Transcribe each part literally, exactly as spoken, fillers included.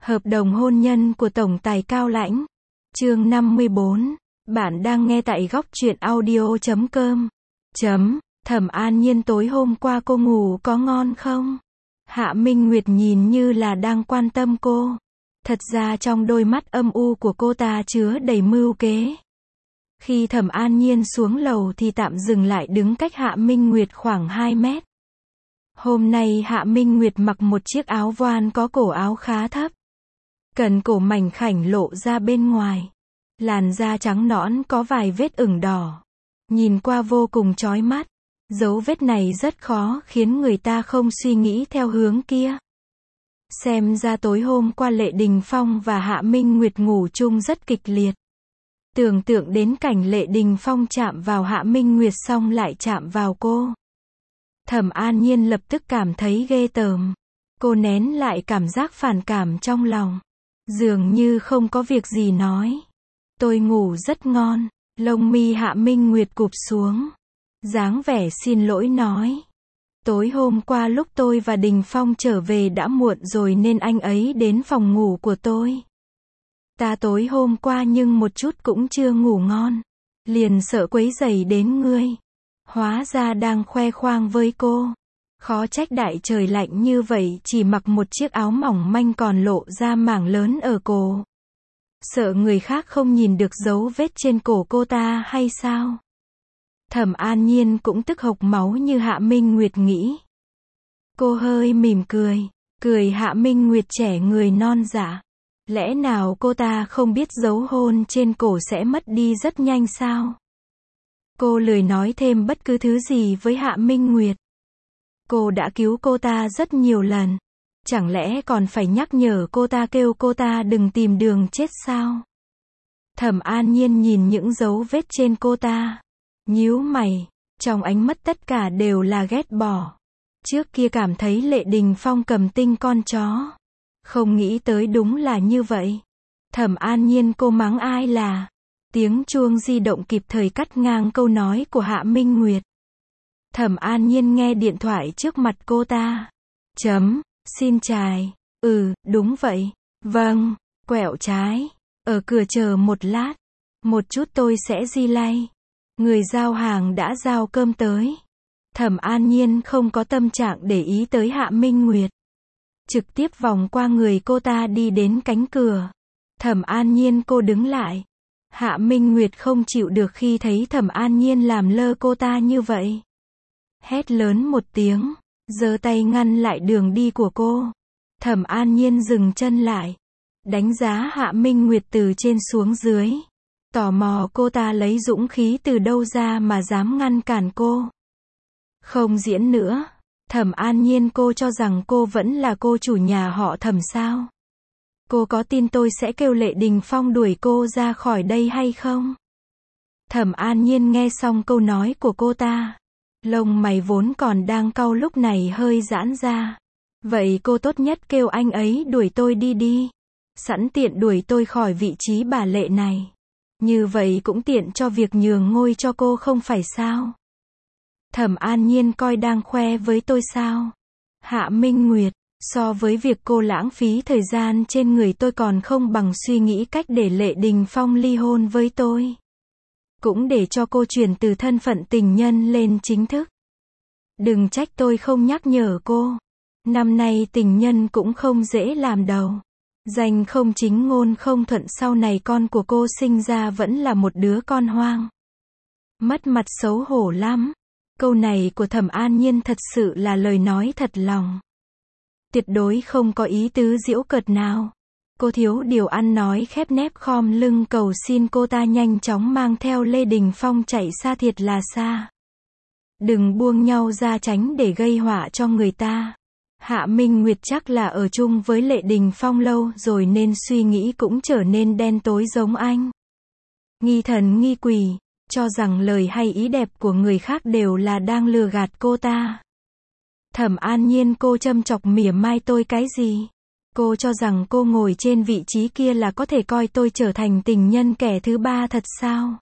Hợp đồng hôn nhân của tổng tài Cao Lãnh. Chương năm mươi bốn. Bạn đang nghe tại góc truyện audio chấm com. Chấm. Thẩm An Nhiên, tối hôm qua cô ngủ có ngon không? Hạ Minh Nguyệt nhìn như là đang quan tâm cô. Thật ra trong đôi mắt âm u của cô ta chứa đầy mưu kế. Khi Thẩm An Nhiên xuống lầu thì tạm dừng lại đứng cách Hạ Minh Nguyệt khoảng hai mét. Hôm nay Hạ Minh Nguyệt mặc một chiếc áo voan có cổ áo khá thấp. Cần cổ mảnh khảnh lộ ra bên ngoài. Làn da trắng nõn có vài vết ửng đỏ. Nhìn qua vô cùng chói mắt. Dấu vết này rất khó khiến người ta không suy nghĩ theo hướng kia. Xem ra tối hôm qua Lệ Đình Phong và Hạ Minh Nguyệt ngủ chung rất kịch liệt. Tưởng tượng đến cảnh Lệ Đình Phong chạm vào Hạ Minh Nguyệt xong lại chạm vào cô. Thẩm An Nhiên lập tức cảm thấy ghê tởm. Cô nén lại cảm giác phản cảm trong lòng. Dường như không có việc gì nói. Tôi ngủ rất ngon. Lông mi Hạ Minh Nguyệt cụp xuống. Dáng vẻ xin lỗi nói. Tối hôm qua lúc tôi và Đình Phong trở về đã muộn rồi nên anh ấy đến phòng ngủ của tôi. Ta tối hôm qua nhưng một chút cũng chưa ngủ ngon. Liền sợ quấy rầy đến ngươi. Hóa ra đang khoe khoang với cô. Khó trách đại trời lạnh như vậy chỉ mặc một chiếc áo mỏng manh còn lộ ra mảng lớn ở cổ. Sợ người khác không nhìn được dấu vết trên cổ cô ta hay sao? Thẩm An Nhiên cũng tức hộc máu như Hạ Minh Nguyệt nghĩ. Cô hơi mỉm cười. Cười Hạ Minh Nguyệt trẻ người non dạ. Lẽ nào cô ta không biết dấu hôn trên cổ sẽ mất đi rất nhanh sao? Cô lười nói thêm bất cứ thứ gì với Hạ Minh Nguyệt. Cô đã cứu cô ta rất nhiều lần. Chẳng lẽ còn phải nhắc nhở cô ta kêu cô ta đừng tìm đường chết sao? Thẩm An Nhiên nhìn những dấu vết trên cô ta. Nhíu mày. Trong ánh mắt tất cả đều là ghét bỏ. Trước kia cảm thấy Lệ Đình Phong cầm tinh con chó. Không nghĩ tới đúng là như vậy. Thẩm An Nhiên, cô mắng ai là? Tiếng chuông di động kịp thời cắt ngang câu nói của Hạ Minh Nguyệt. Thẩm An Nhiên nghe điện thoại trước mặt cô ta. Chấm. Xin chào. Ừ, đúng vậy. Vâng. Quẹo trái. Ở cửa chờ một lát. Một chút tôi sẽ di lay. Người giao hàng đã giao cơm tới. Thẩm An Nhiên không có tâm trạng để ý tới Hạ Minh Nguyệt. Trực tiếp vòng qua người cô ta đi đến cánh cửa. Thẩm An Nhiên, cô đứng lại. Hạ Minh Nguyệt không chịu được khi thấy Thẩm An Nhiên làm lơ cô ta như vậy. Hét lớn một tiếng, giơ tay ngăn lại đường đi của cô. Thẩm An Nhiên dừng chân lại, đánh giá Hạ Minh Nguyệt từ trên xuống dưới. Tò mò cô ta lấy dũng khí từ đâu ra mà dám ngăn cản cô. Không diễn nữa. Thẩm An Nhiên, cô cho rằng cô vẫn là cô chủ nhà họ Thẩm sao? Cô có tin tôi sẽ kêu Lệ Đình Phong đuổi cô ra khỏi đây hay không? Thẩm An Nhiên nghe xong câu nói của cô ta. Lông mày vốn còn đang cau lúc này hơi giãn ra. Vậy cô tốt nhất kêu anh ấy đuổi tôi đi đi. Sẵn tiện đuổi tôi khỏi vị trí bà Lệ này. Như vậy cũng tiện cho việc nhường ngôi cho cô không phải sao? Thẩm An Nhiên coi đang khoe với tôi sao? Hạ Minh Nguyệt, so với việc cô lãng phí thời gian trên người tôi còn không bằng suy nghĩ cách để Lệ Đình Phong ly hôn với tôi. Cũng để cho cô chuyển từ thân phận tình nhân lên chính thức. Đừng trách tôi không nhắc nhở cô. Năm nay tình nhân cũng không dễ làm đầu. Danh không chính ngôn không thuận, sau này con của cô sinh ra vẫn là một đứa con hoang. Mất mặt xấu hổ lắm. Câu này của Thẩm An Nhiên thật sự là lời nói thật lòng. Tuyệt đối không có ý tứ giễu cợt nào. Cô thiếu điều ăn nói khép nép khom lưng cầu xin cô ta nhanh chóng mang theo Lê Đình Phong chạy xa thiệt là xa. Đừng buông nhau ra tránh để gây họa cho người ta. Hạ Minh Nguyệt chắc là ở chung với Lệ Đình Phong lâu rồi nên suy nghĩ cũng trở nên đen tối giống anh. Nghi thần nghi quỷ, cho rằng lời hay ý đẹp của người khác đều là đang lừa gạt cô ta. Thẩm An Nhiên, cô châm chọc mỉa mai tôi cái gì? Cô cho rằng cô ngồi trên vị trí kia là có thể coi tôi trở thành tình nhân kẻ thứ ba thật sao?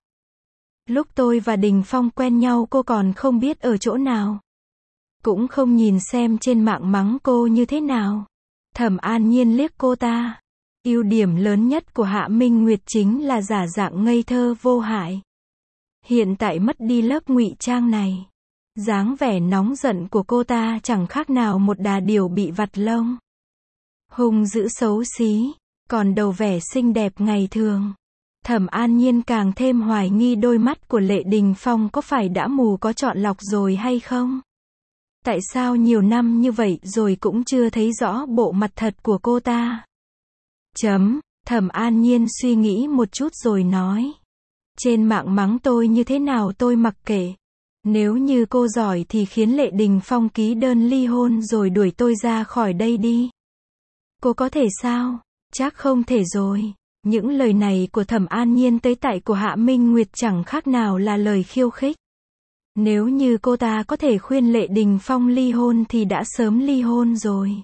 Lúc tôi và Đình Phong quen nhau cô còn không biết ở chỗ nào. Cũng không nhìn xem trên mạng mắng cô như thế nào. Thẩm An Nhiên liếc cô ta. Ưu điểm lớn nhất của Hạ Minh Nguyệt chính là giả dạng ngây thơ vô hại. Hiện tại mất đi lớp ngụy trang này. Dáng vẻ nóng giận của cô ta chẳng khác nào một đà điểu bị vặt lông. Hung dữ xấu xí, còn đầu vẻ xinh đẹp ngày thường. Thẩm An Nhiên càng thêm hoài nghi đôi mắt của Lệ Đình Phong có phải đã mù có chọn lọc rồi hay không? Tại sao nhiều năm như vậy rồi cũng chưa thấy rõ bộ mặt thật của cô ta? Chấm, Thẩm An Nhiên suy nghĩ một chút rồi nói. Trên mạng mắng tôi như thế nào tôi mặc kệ. Nếu như cô giỏi thì khiến Lệ Đình Phong ký đơn ly hôn rồi đuổi tôi ra khỏi đây đi. Cô có thể sao? Chắc không thể rồi. Những lời này của Thẩm An Nhiên tới tai của Hạ Minh Nguyệt chẳng khác nào là lời khiêu khích. Nếu như cô ta có thể khuyên Lệ Đình Phong ly hôn thì đã sớm ly hôn rồi.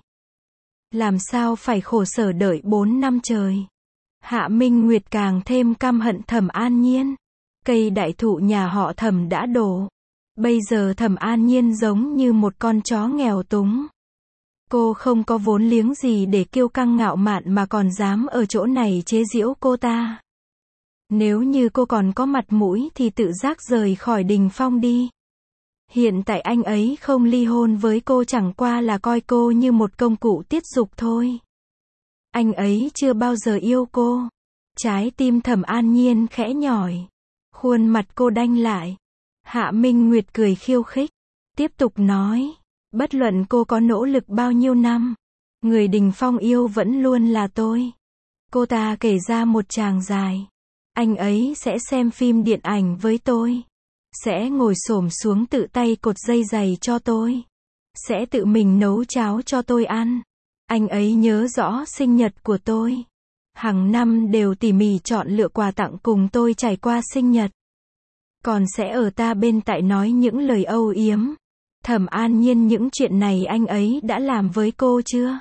Làm sao phải khổ sở đợi bốn năm trời. Hạ Minh Nguyệt càng thêm căm hận Thẩm An Nhiên. Cây đại thụ nhà họ Thẩm đã đổ. Bây giờ Thẩm An Nhiên giống như một con chó nghèo túng. Cô không có vốn liếng gì để kiêu căng ngạo mạn mà còn dám ở chỗ này chế giễu cô ta. Nếu như cô còn có mặt mũi thì tự giác rời khỏi Đình Phong đi. Hiện tại anh ấy không ly hôn với cô chẳng qua là coi cô như một công cụ tiết dục thôi. Anh ấy chưa bao giờ yêu cô. Trái tim Thẩm An Nhiên khẽ nhỏi. Khuôn mặt cô đanh lại. Hạ Minh Nguyệt cười khiêu khích. Tiếp tục nói. Bất luận cô có nỗ lực bao nhiêu năm. Người Đình Phong yêu vẫn luôn là tôi. Cô ta kể ra một tràng dài. Anh ấy sẽ xem phim điện ảnh với tôi. Sẽ ngồi xổm xuống tự tay cột dây giày cho tôi. Sẽ tự mình nấu cháo cho tôi ăn. Anh ấy nhớ rõ sinh nhật của tôi. Hàng năm đều tỉ mỉ chọn lựa quà tặng cùng tôi trải qua sinh nhật. Còn sẽ ở ta bên tại nói những lời âu yếm. Thẩm An Nhiên, những chuyện này anh ấy đã làm với cô chưa?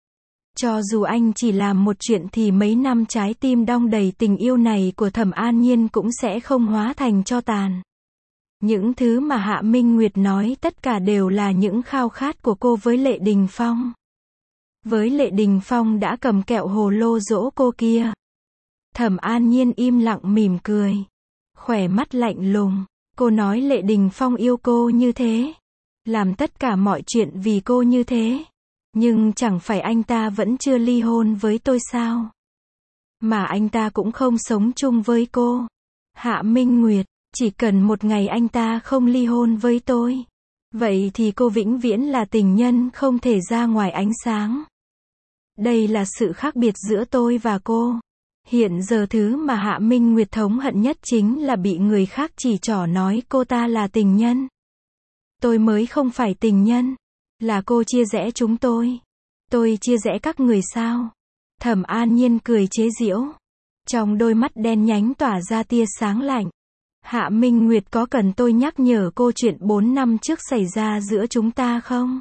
Cho dù anh chỉ làm một chuyện thì mấy năm trái tim đong đầy tình yêu này của Thẩm An Nhiên cũng sẽ không hóa thành tro tàn. Những thứ mà Hạ Minh Nguyệt nói tất cả đều là những khao khát của cô với Lệ Đình Phong. Với Lệ Đình Phong đã cầm kẹo hồ lô dỗ cô kia. Thẩm An Nhiên im lặng mỉm cười. Khỏe mắt lạnh lùng. Cô nói Lệ Đình Phong yêu cô như thế. Làm tất cả mọi chuyện vì cô như thế. Nhưng chẳng phải anh ta vẫn chưa ly hôn với tôi sao? Mà anh ta cũng không sống chung với cô. Hạ Minh Nguyệt, chỉ cần một ngày anh ta không ly hôn với tôi. Vậy thì cô vĩnh viễn là tình nhân không thể ra ngoài ánh sáng. Đây là sự khác biệt giữa tôi và cô. Hiện giờ thứ mà Hạ Minh Nguyệt thống hận nhất chính là bị người khác chỉ trỏ nói cô ta là tình nhân. Tôi mới không phải tình nhân. Là cô chia rẽ chúng tôi. Tôi chia rẽ các người sao? Thẩm An Nhiên cười chế giễu. Trong đôi mắt đen nhánh tỏa ra tia sáng lạnh. Hạ Minh Nguyệt, có cần tôi nhắc nhở cô chuyện bốn năm trước xảy ra giữa chúng ta không?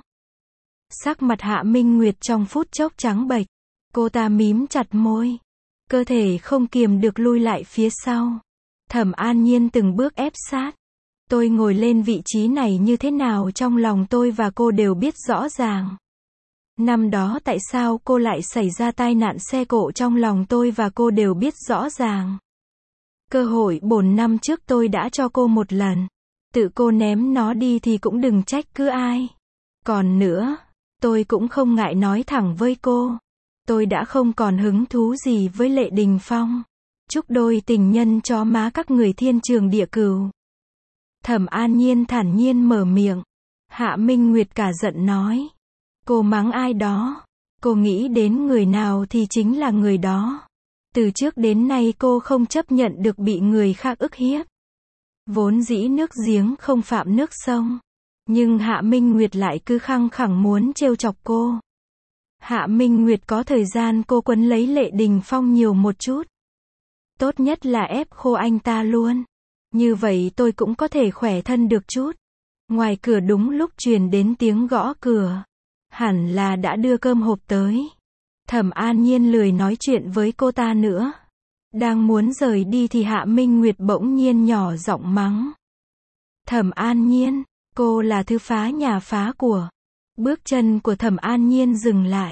Sắc mặt Hạ Minh Nguyệt trong phút chốc trắng bệch. Cô ta mím chặt môi. Cơ thể không kiềm được lui lại phía sau. Thẩm An Nhiên từng bước ép sát. Tôi ngồi lên vị trí này như thế nào trong lòng tôi và cô đều biết rõ ràng. Năm đó tại sao cô lại xảy ra tai nạn xe cộ trong lòng tôi và cô đều biết rõ ràng. Cơ hội bốn năm trước tôi đã cho cô một lần. Tự cô ném nó đi thì cũng đừng trách cứ ai. Còn nữa, tôi cũng không ngại nói thẳng với cô. Tôi đã không còn hứng thú gì với Lệ Đình Phong. Chúc đôi tình nhân chó má các người thiên trường địa cửu. Thẩm An Nhiên thản nhiên mở miệng. Hạ Minh Nguyệt cả giận nói. Cô mắng ai đó? Cô nghĩ đến người nào thì chính là người đó. Từ trước đến nay cô không chấp nhận được bị người khác ức hiếp. Vốn dĩ nước giếng không phạm nước sông. Nhưng Hạ Minh Nguyệt lại cứ khăng khăng muốn trêu chọc cô. Hạ Minh Nguyệt có thời gian cô quấn lấy Lệ Đình Phong nhiều một chút. Tốt nhất là ép khô anh ta luôn. Như vậy tôi cũng có thể khỏe thân được chút. Ngoài cửa đúng lúc truyền đến tiếng gõ cửa. Hẳn là đã đưa cơm hộp tới. Thẩm An Nhiên lười nói chuyện với cô ta nữa. Đang muốn rời đi thì Hạ Minh Nguyệt bỗng nhiên nhỏ giọng mắng. Thẩm An Nhiên, cô là thứ phá nhà phá của. Bước chân của Thẩm An Nhiên dừng lại.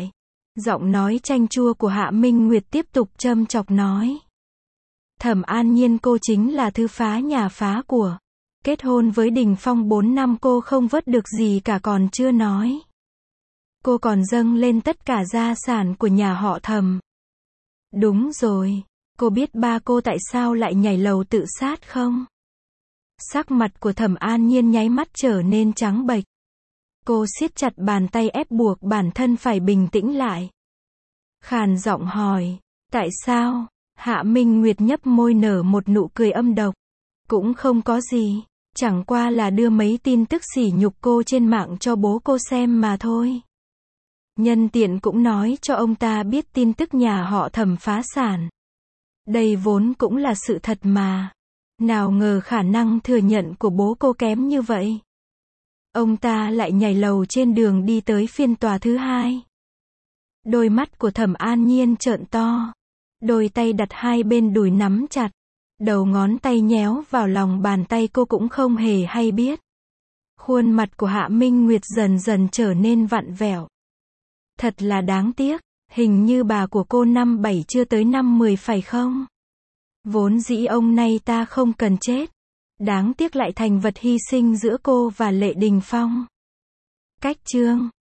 Giọng nói chanh chua của Hạ Minh Nguyệt tiếp tục châm chọc nói. Thẩm An Nhiên cô chính là thứ phá nhà phá của. Kết hôn với Đình Phong bốn năm cô không vớt được gì cả còn chưa nói. Cô còn dâng lên tất cả gia sản của nhà họ Thẩm. Đúng rồi, cô biết ba cô tại sao lại nhảy lầu tự sát không? Sắc mặt của Thẩm An Nhiên nháy mắt trở nên trắng bệch. Cô siết chặt bàn tay ép buộc bản thân phải bình tĩnh lại. Khàn giọng hỏi, tại sao? Hạ Minh Nguyệt nhấp môi nở một nụ cười âm độc. Cũng không có gì, chẳng qua là đưa mấy tin tức sỉ nhục cô trên mạng cho bố cô xem mà thôi. Nhân tiện cũng nói cho ông ta biết tin tức nhà họ Thẩm phá sản. Đây vốn cũng là sự thật mà. Nào ngờ khả năng thừa nhận của bố cô kém như vậy. Ông ta lại nhảy lầu trên đường đi tới phiên tòa thứ hai. Đôi mắt của Thẩm An Nhiên trợn to. Đôi tay đặt hai bên đùi nắm chặt. Đầu ngón tay nhéo vào lòng bàn tay cô cũng không hề hay biết. Khuôn mặt của Hạ Minh Nguyệt dần dần trở nên vặn vẹo. Thật là đáng tiếc, hình như bà của cô năm bảy chưa tới năm mười phải không? Vốn dĩ ông nay ta không cần chết. Đáng tiếc lại thành vật hy sinh giữa cô và Lệ Đình Phong. Cách chương